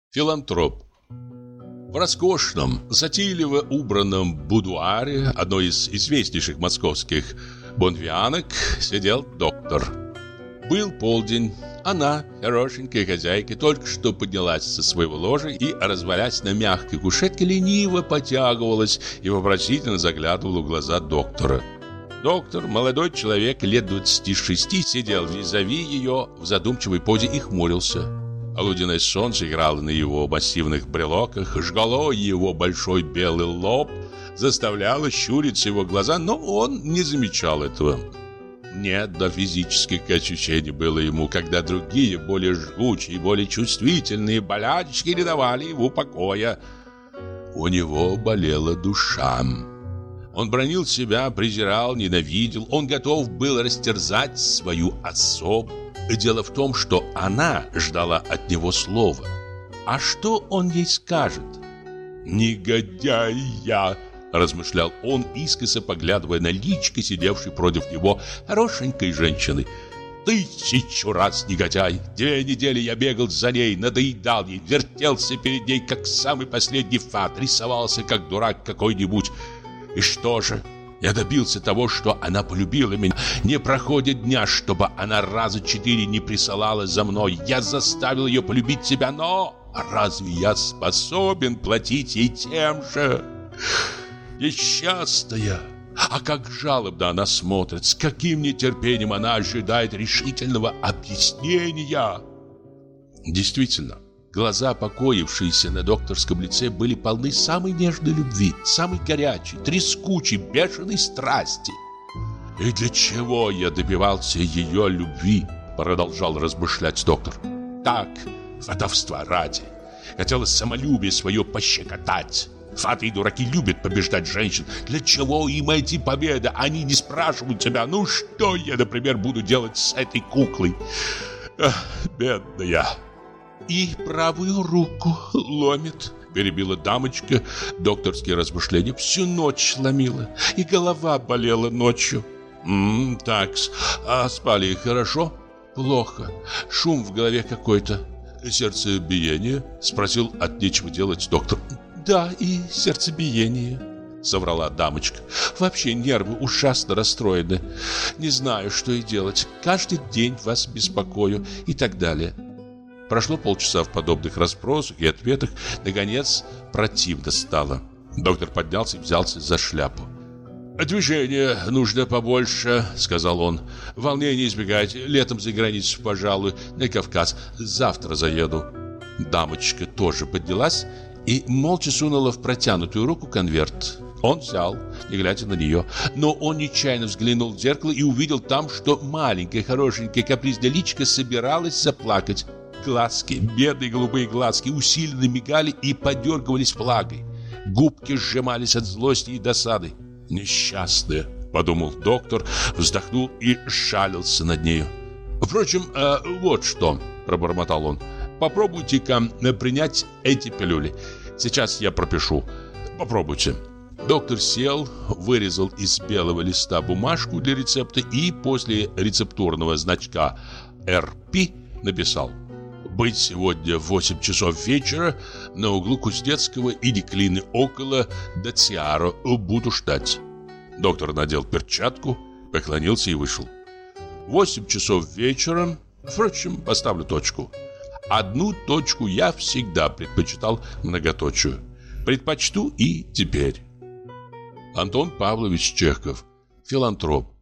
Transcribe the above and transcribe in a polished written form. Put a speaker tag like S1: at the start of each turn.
S1: Филантроп. В роскошном, затейливо убранном будуаре одной из известнейших московских бонвианок сидел доктор. Был полдень. Она, хорошенькая хозяйка, только что поднялась со своего ложа и, развалясь на мягкой кушетке, лениво потягивалась и вопросительно заглядывала в глаза доктора. Доктор, молодой человек лет 26, сидел визави ее в задумчивой позе и хмурился. Полуденное солнце играло на его массивных брелоках, жгло его большой белый лоб, заставляло щуриться его глаза, но он не замечал этого. Нет, до физических ощущений было ему, когда другие, более жгучие, более чувствительные болячки не давали ему покоя. У него болела душа. Он бранил себя, презирал, ненавидел, он готов был растерзать свою особу. Дело в том, что она ждала от него слова. А что он ей скажет? «Негодяй я!» — размышлял он, искоса поглядывая на личико, сидевшей против него хорошенькой женщины. «1000 раз негодяй! 2 недели я бегал за ней, надоедал ей, вертелся перед ней, как самый последний фат, рисовался, как дурак какой-нибудь. И что же? Я добился того, что она полюбила меня. Не проходит дня, чтобы она раза 4 не присылала за мной. Я заставил ее полюбить себя, но разве я способен платить ей тем же? Несчастная! А как жалобно она смотрит, с каким нетерпением она ожидает решительного объяснения!» Действительно, глаза, покоившиеся на докторском лице, были полны самой нежной любви, самой горячей, трескучей, бешеной страсти. «И для чего я добивался ее любви?» — продолжал размышлять доктор. «Так, фатовства ради. Хотелось самолюбие свое пощекотать. Фаты и дураки любят побеждать женщин. Для чего им эти победы? Они не спрашивают тебя, ну что я, например, буду делать с этой куклой? Ах, бедная!» «И правую руку ломит», — перебила дамочка докторские размышления. «Всю ночь ломила, и голова болела ночью». «Так-с, а спали хорошо?» «Плохо, шум в голове какой-то». «Сердцебиение?» — спросил от нечего делать доктор. «Да, и сердцебиение», — соврала дамочка. «Вообще нервы ужасно расстроены. Не знаю, что и делать. Каждый день вас беспокою» и так далее. Прошло полчаса в подобных расспросах и ответах. Наконец, противно стало. Доктор поднялся и взялся за шляпу. «Движения нужно побольше», — сказал он. «Волнение избегать. Летом за границу, пожалуй, на Кавказ. Завтра заеду». Дамочка тоже поднялась и молча сунула в протянутую руку конверт. Он взял, не глядя на нее. Но он нечаянно взглянул в зеркало и увидел там, что маленькая, хорошенькая, капризная личико собиралась заплакать. Глазки, бедные голубые глазки, усиленно мигали и подергивались влагой. Губки сжимались от злости и досады. «Несчастная», — подумал доктор, вздохнул и жалился над нею. «Впрочем, вот что», — пробормотал он. «Попробуйте-ка принять эти пилюли. Сейчас я пропишу. Попробуйте». Доктор сел, вырезал из белого листа бумажку для рецепта и после рецептурного значка «РП» написал: «Быть сегодня в 8 часов вечера на углу Кузнецкого и Неклины около Дациаро. Буду ждать». Доктор надел перчатку, поклонился и вышел. 8 часов вечера. Впрочем, поставлю точку. Одну точку я всегда предпочитал многоточию. Предпочту и теперь. Антон Павлович Чехов. Филантроп.